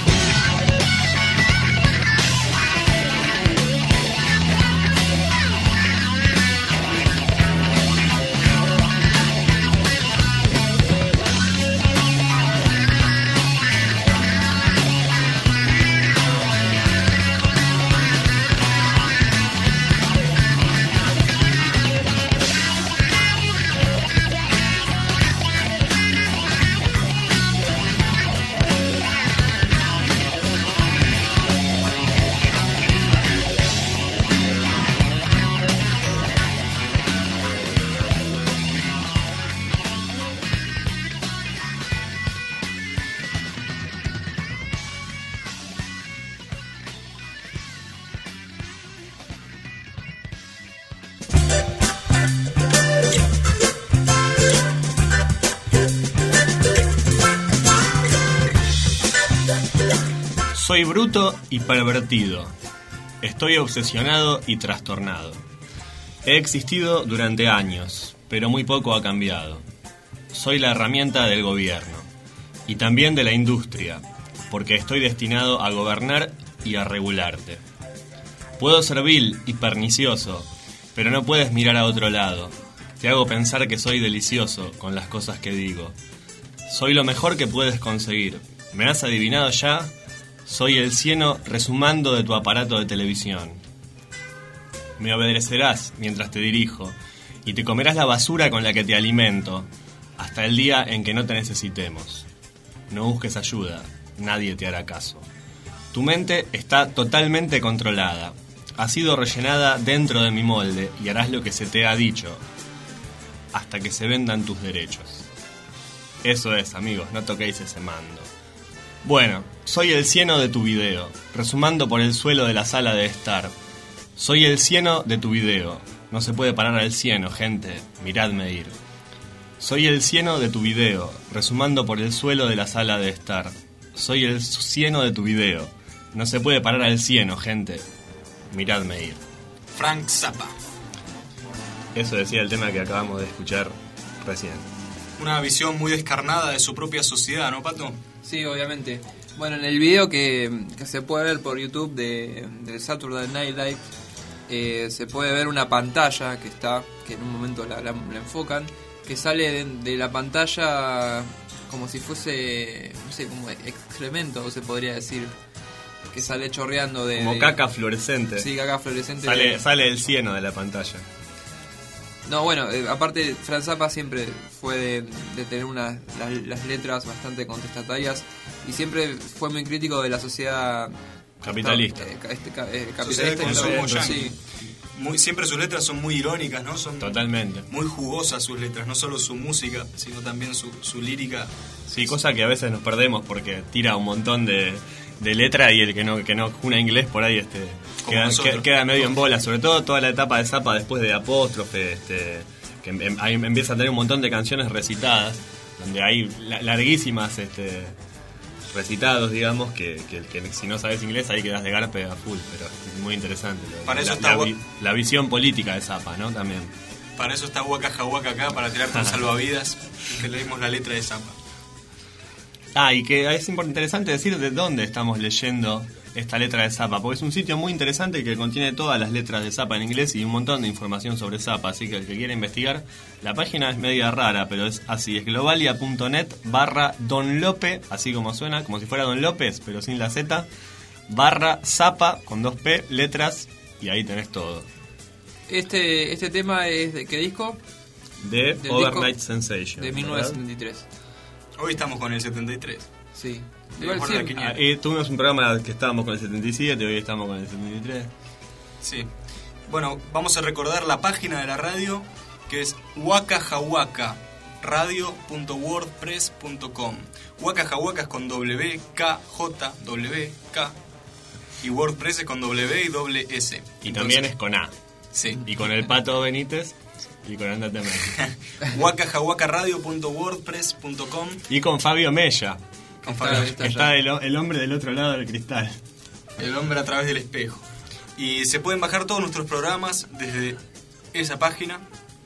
Soy bruto y pervertido. Estoy obsesionado y trastornado. He existido durante años, pero muy poco ha cambiado. Soy la herramienta del gobierno y también de la industria, porque estoy destinado a gobernar y a regularte. Puedo ser vil y pernicioso, pero no puedes mirar a otro lado. Te hago pensar que soy delicioso con las cosas que digo. Soy lo mejor que puedes conseguir. ¿Me has adivinado ya? Soy el cieno resumando de tu aparato de televisión. Me obedecerás mientras te dirijo y te comerás la basura con la que te alimento hasta el día en que no te necesitemos. No busques ayuda, nadie te hará caso. Tu mente está totalmente controlada. Ha sido rellenada dentro de mi molde y harás lo que se te ha dicho hasta que se vendan tus derechos. Eso es, amigos, no toquéis ese mando. Bueno, soy el cieno de tu video, resumando por el suelo de la sala de estar. Soy el cieno de tu video. No se puede parar al cieno, gente, miradme ir. Soy el cieno de tu video, resumando por el suelo de la sala de estar. Soy el cieno de tu video. No se puede parar al cieno, gente, miradme ir. Frank Zappa. Eso decía el tema que acabamos de escuchar recién. Una visión muy descarnada de su propia sociedad, ¿no, Pato? Sí, obviamente. Bueno, en el video que, que se puede ver por YouTube de, de Saturday Night Live, eh, se puede ver una pantalla que está, que en un momento la, la, la enfocan, que sale de, de la pantalla como si fuese, no sé, como excremento, se podría decir, que sale chorreando de... Como de, caca fluorescente. Sí, caca fluorescente. Sale, de, sale el cieno de la pantalla. No, bueno, eh, aparte Frank Zappa siempre fue de, de tener unas las, las letras bastante contestatarias y siempre fue muy crítico de la sociedad capitalista. Eh, este, eh, capitalista sociedad de consumo sí. Sí. Muy, siempre sus letras son muy irónicas, ¿no? Son totalmente. Muy jugosas sus letras, no solo su música, sino también su, su lírica. Sí, cosa que a veces nos perdemos porque tira un montón de, de letra y el que no que no juna inglés por ahí este queda, queda, queda medio en bola, sobre todo toda la etapa de Zappa después de Apóstrofe, este que em, ahí empieza a tener un montón de canciones recitadas, donde hay larguísimas este recitados, digamos, que, que, que si no sabes inglés ahí quedas de garpe a full, pero es muy interesante. Lo, para eso la, está la, vi, la visión política de Zappa, ¿no? También. Para eso está Waka Jawaka acá, para tirarte un salvavidas, que leímos la letra de Zappa. Ah, y que es interesante decir de dónde estamos leyendo esta letra de Zappa, porque es un sitio muy interesante que contiene todas las letras de Zappa en inglés y un montón de información sobre Zappa, así que el que quiera investigar, la página es media rara, pero es así, es globalia.net barra Don Lope, así como suena, como si fuera Don López, pero sin la Z, barra Zapa con dos P, letras, y ahí tenés todo. Este este tema es de ¿qué disco? De Del Overnight disco Sensation. de mil novecientos setenta y tres. Hoy estamos con el setenta y tres. Sí. Igual sí. Ah, y tuvimos un programa que estábamos con el setenta y siete, hoy estamos con el setenta y tres. Sí. Bueno, vamos a recordar la página de la radio, que es wakajahuaca radio punto wordpress punto com. Wakajahuaca es con W, K, J, W, K. Y WordPress es con W y doble S. Y Entonces, también es con A. Sí. Y con el Pato Benítez y con Andate México. wakajahuaca radio punto wordpress punto com. Y con Fabio Mella. Con Fabio Está, está el, el hombre del otro lado del cristal. El hombre a través del espejo. Y se pueden bajar todos nuestros programas desde esa página,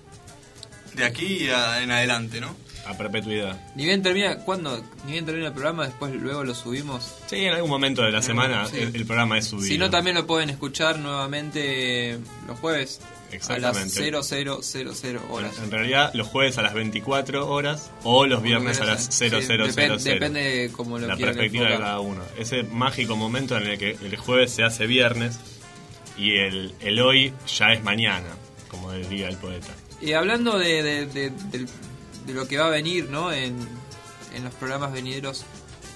de aquí a, en adelante, ¿no? A perpetuidad. Ni bien termina, ¿cuándo? Ni bien termina el programa, después luego lo subimos. Sí, en algún momento de la semana sí. el, el programa es subido. Si no, también lo pueden escuchar nuevamente los jueves. Exactamente. A las cero cero cero cero horas. En realidad, los jueves a las veinticuatro horas o los viernes a las cero cero cero cero. Depende de cómo lo la quieran perspectiva enfocar. de cada uno. Ese mágico momento en el que el jueves se hace viernes y el, el hoy ya es mañana, como diría el poeta. Y hablando de, de, de, de, de lo que va a venir, ¿no? En, en los programas venideros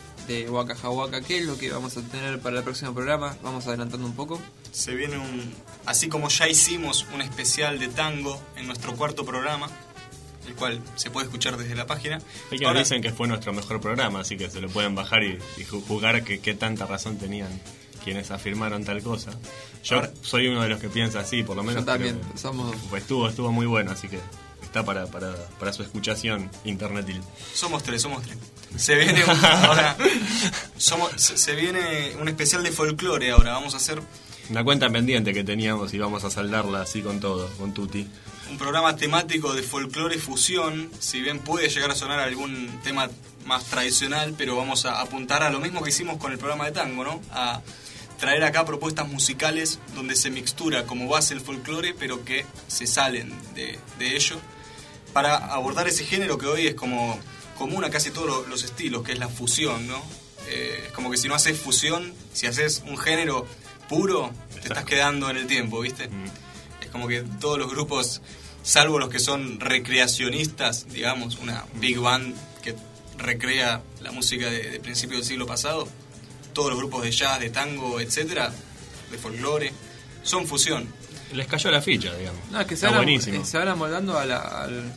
de Wakajahuaca, ¿qué es lo que vamos a tener para el próximo programa? Vamos adelantando un poco. Se viene un... Así como ya hicimos un especial de tango en nuestro cuarto programa, el cual se puede escuchar desde la página. Hay que Ahora, dicen que fue nuestro mejor programa, así que se lo pueden bajar y, y jugar que qué tanta razón tenían quienes afirmaron tal cosa. Yo Ahora, soy uno de los que piensa así, por lo menos. Yo también, pero, somos... Pues estuvo, estuvo muy bueno, así que está para, para, para su escuchación internetil. Somos tres, somos tres. Se viene un, ahora, somos, se, se viene un especial de folclore ahora. Vamos a hacer Una cuenta pendiente que teníamos y vamos a saldarla así con todo, con Tuti. un programa temático de folclore fusión. Si bien puede llegar a sonar algún tema más tradicional, pero vamos a apuntar a lo mismo que hicimos con el programa de tango, ¿no? A traer acá propuestas musicales donde se mixtura como base el folclore, pero que se salen de, de ello, para abordar ese género que hoy es como común a casi todos los, los estilos, que es la fusión, ¿no? Eh, es como que si no haces fusión, si haces un género puro, te estás quedando en el tiempo, ¿viste? Mm. Es como que todos los grupos, salvo los que son recreacionistas, digamos, una big band que recrea la música de, de principios del siglo pasado, todos los grupos de jazz, de tango, etcétera, de folclore, son fusión. Les cayó la ficha, digamos. No, es que se Está van, buenísimo. se van amoldando a, la, al,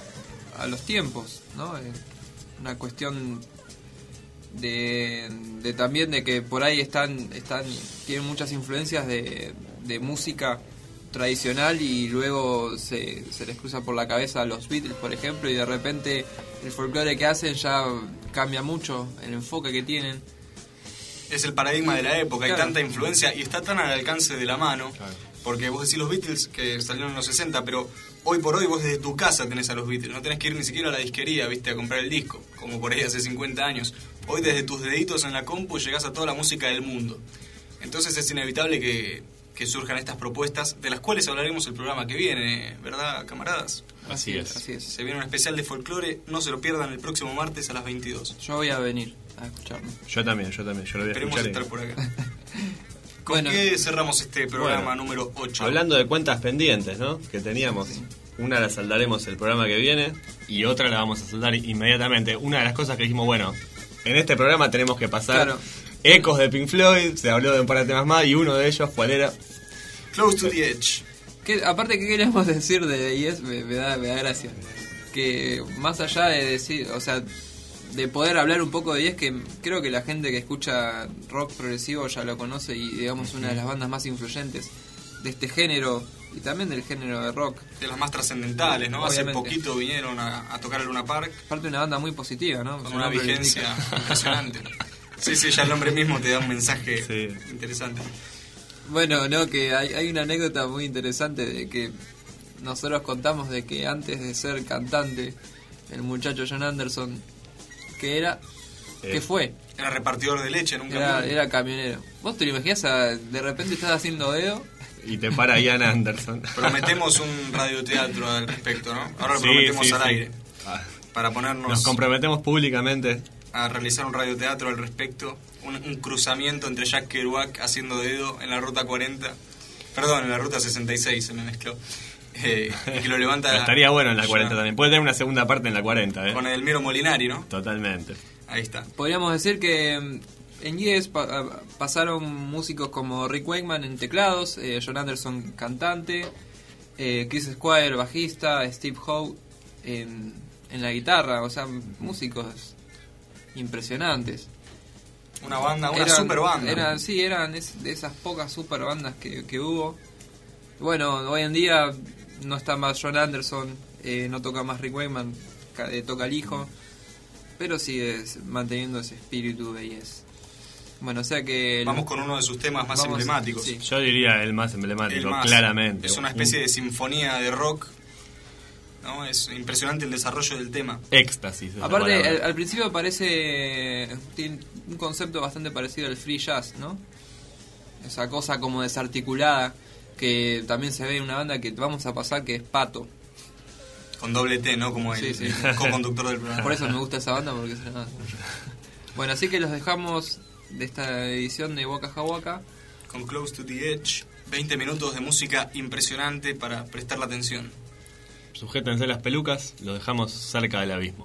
a los tiempos, ¿no? Eh, una cuestión de, de también de que por ahí están, están tienen muchas influencias de, de música tradicional y luego se, se les cruza por la cabeza a los Beatles, por ejemplo, y de repente el folclore que hacen ya cambia mucho el enfoque que tienen. Es el paradigma de la época, Claro. hay tanta influencia y está tan al alcance de la mano, claro. Porque vos decís los Beatles que salieron en los sesenta, pero hoy por hoy vos desde tu casa tenés a los Beatles, no tenés que ir ni siquiera a la disquería, viste, a comprar el disco, como por ahí hace cincuenta años. Hoy desde tus deditos en la compu llegás a toda la música del mundo. Entonces es inevitable que, que surjan estas propuestas, de las cuales hablaremos el programa que viene, ¿verdad, camaradas? Así es. Así es. Se viene un especial de folclore, no se lo pierdan el próximo martes a las veintidós. Yo voy a venir a escucharlo. Yo también, yo también, yo lo voy a Esperemos escuchar. estar y... por acá. ¿Con Bueno. qué cerramos este programa Bueno, número ocho? Hablando de cuentas pendientes, ¿no? Que teníamos. Sí. Una la saldaremos el programa que viene y otra la vamos a saldar inmediatamente. Una de las cosas que dijimos, bueno, en este programa tenemos que pasar Claro. ecos de Pink Floyd, se habló de un par de temas más y uno de ellos, ¿cuál era? Close to the Edge. ¿Qué, aparte, ¿qué queríamos decir de Yes? Me, me, da, me da gracia. Que más allá de decir, o sea, de poder hablar un poco de Yes, que creo que la gente que escucha rock progresivo ya lo conoce y digamos una de las bandas más influyentes de este género y también del género de rock. De las más trascendentales, ¿no? Obviamente. Hace poquito vinieron a, a tocar a Luna Park. Aparte de una banda muy positiva, ¿no? Con Su una nombre lo vigencia indica. impresionante. Sí, sí, ya el nombre mismo te da un mensaje Sí. interesante. Bueno, no, que hay, hay una anécdota muy interesante de que nosotros contamos de que antes de ser cantante, el muchacho John Anderson, que era, Eh. ¿qué fue? Era repartidor de leche en un Era, camión. era camionero. ¿Vos te lo imaginás? a- de repente estás haciendo dedo. Y te para Ian Anderson. Prometemos un radioteatro al respecto, ¿no? Ahora lo Sí, prometemos sí, al sí. aire. Ah, Para ponernos... Nos comprometemos públicamente a realizar un radioteatro al respecto, un, un cruzamiento entre Jack Kerouac haciendo dedo en la ruta cuarenta, perdón, en la ruta sesenta y seis se me mezcló, eh, y que lo levanta... Pero estaría bueno en la cuarenta también, puede tener una segunda parte en la cuarenta, ¿eh? Con Edelmiro Molinari, ¿no? Totalmente. Ahí está. Podríamos decir que en Yes pa pasaron músicos como Rick Wakeman en teclados, eh, John Anderson cantante, eh, Chris Squire bajista, Steve Howe en, en la guitarra, o sea, músicos impresionantes. Una banda, una eran, super banda. Eran, sí, eran es, de esas pocas super bandas que, que hubo. Bueno, hoy en día no está más John Anderson, eh, no toca más Rick Wakeman, eh, toca el hijo, pero sigue manteniendo ese espíritu de Yes. Bueno, o sea que... Vamos con uno de sus temas más vamos, emblemáticos. Sí. Yo diría el más emblemático, el más, claramente. Es una especie de sinfonía de rock, ¿no? Es impresionante el desarrollo del tema. Éxtasis. Aparte, al, al principio parece... Tiene un concepto bastante parecido al free jazz, ¿no? Esa cosa como desarticulada que también se ve en una banda que vamos a pasar, que es Pato. Con doble T, ¿no? Como el, sí, sí. el co-conductor del programa. Por eso me gusta esa banda, porque es una... Bueno, así que los dejamos de esta edición de Waka Jawaka con Close to the Edge. veinte minutos de música impresionante para prestar la atención. Sujétense las pelucas, los dejamos cerca del abismo.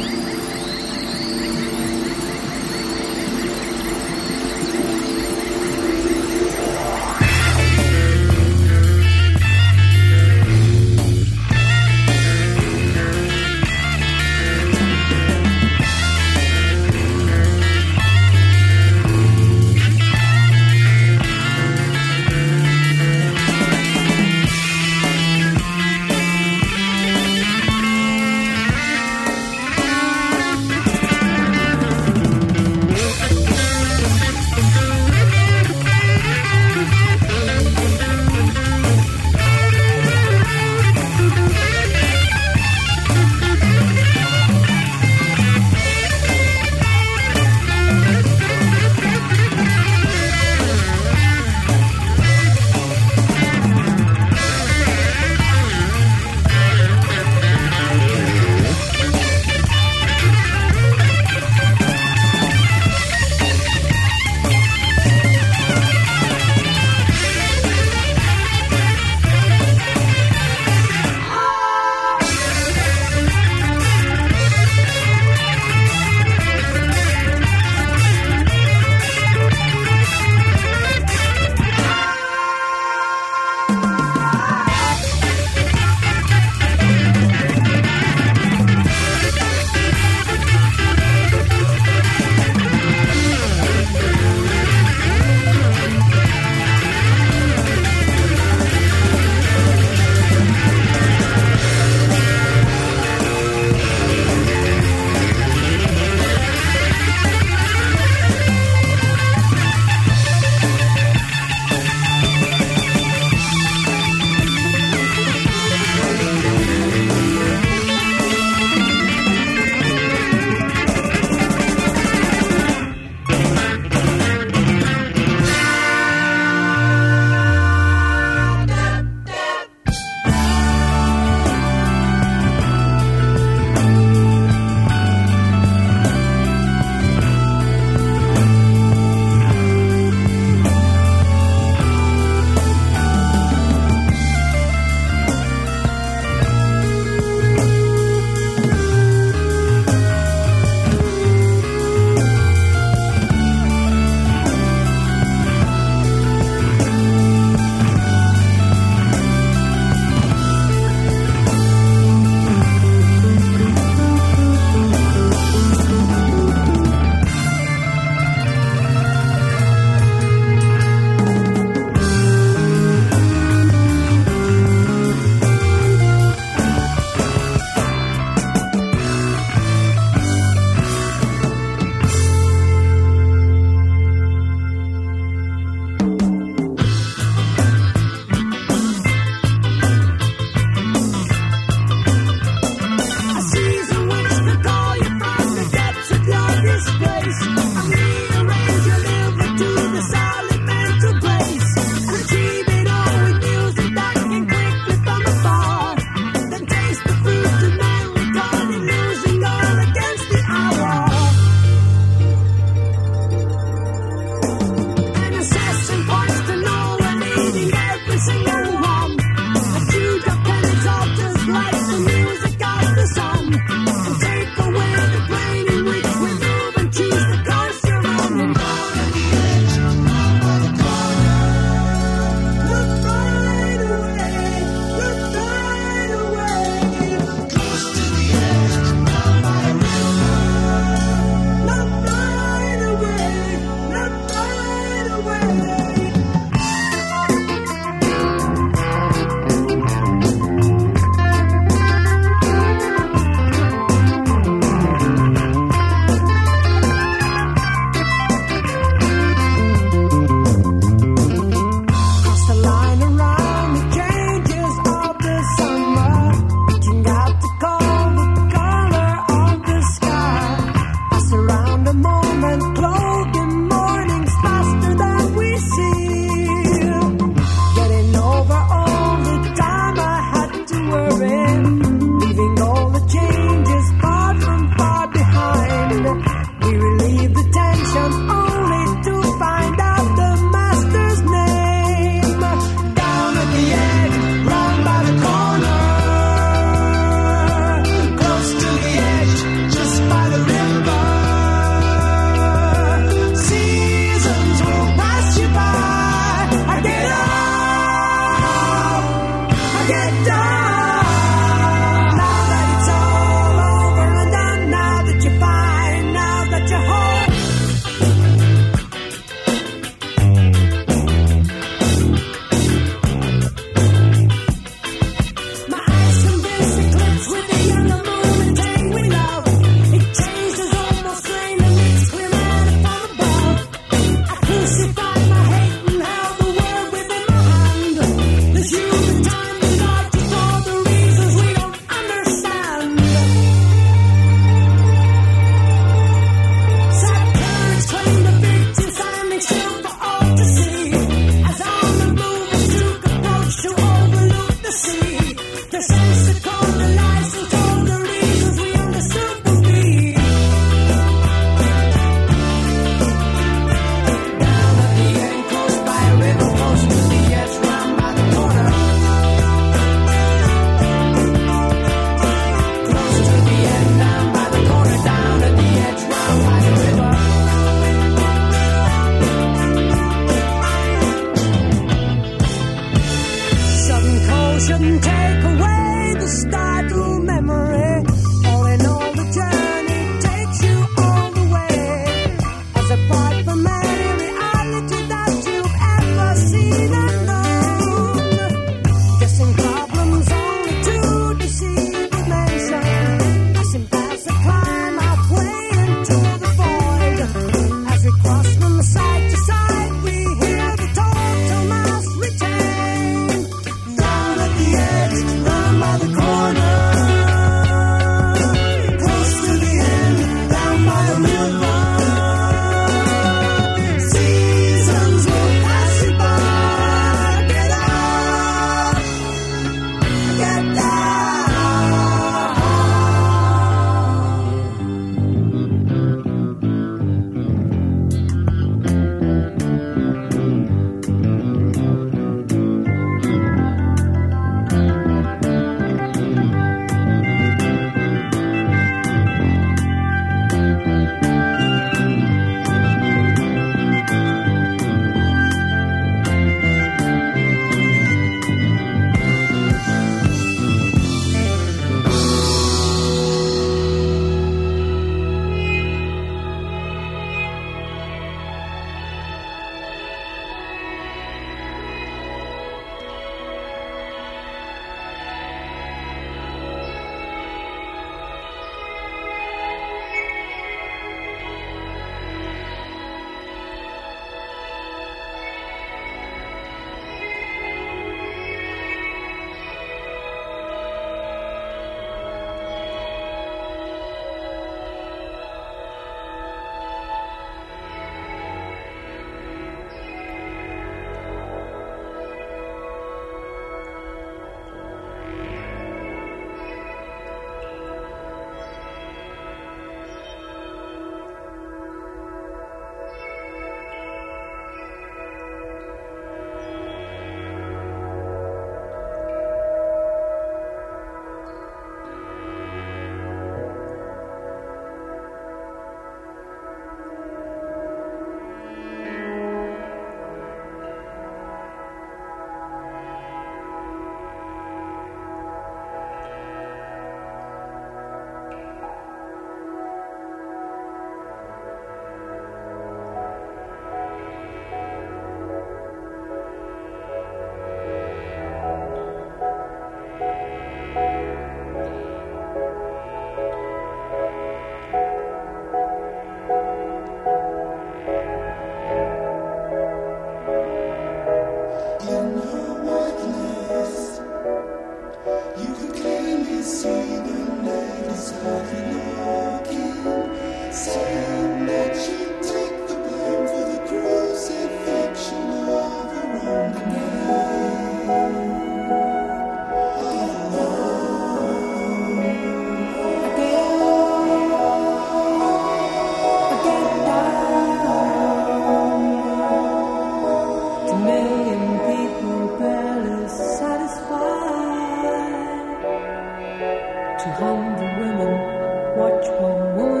more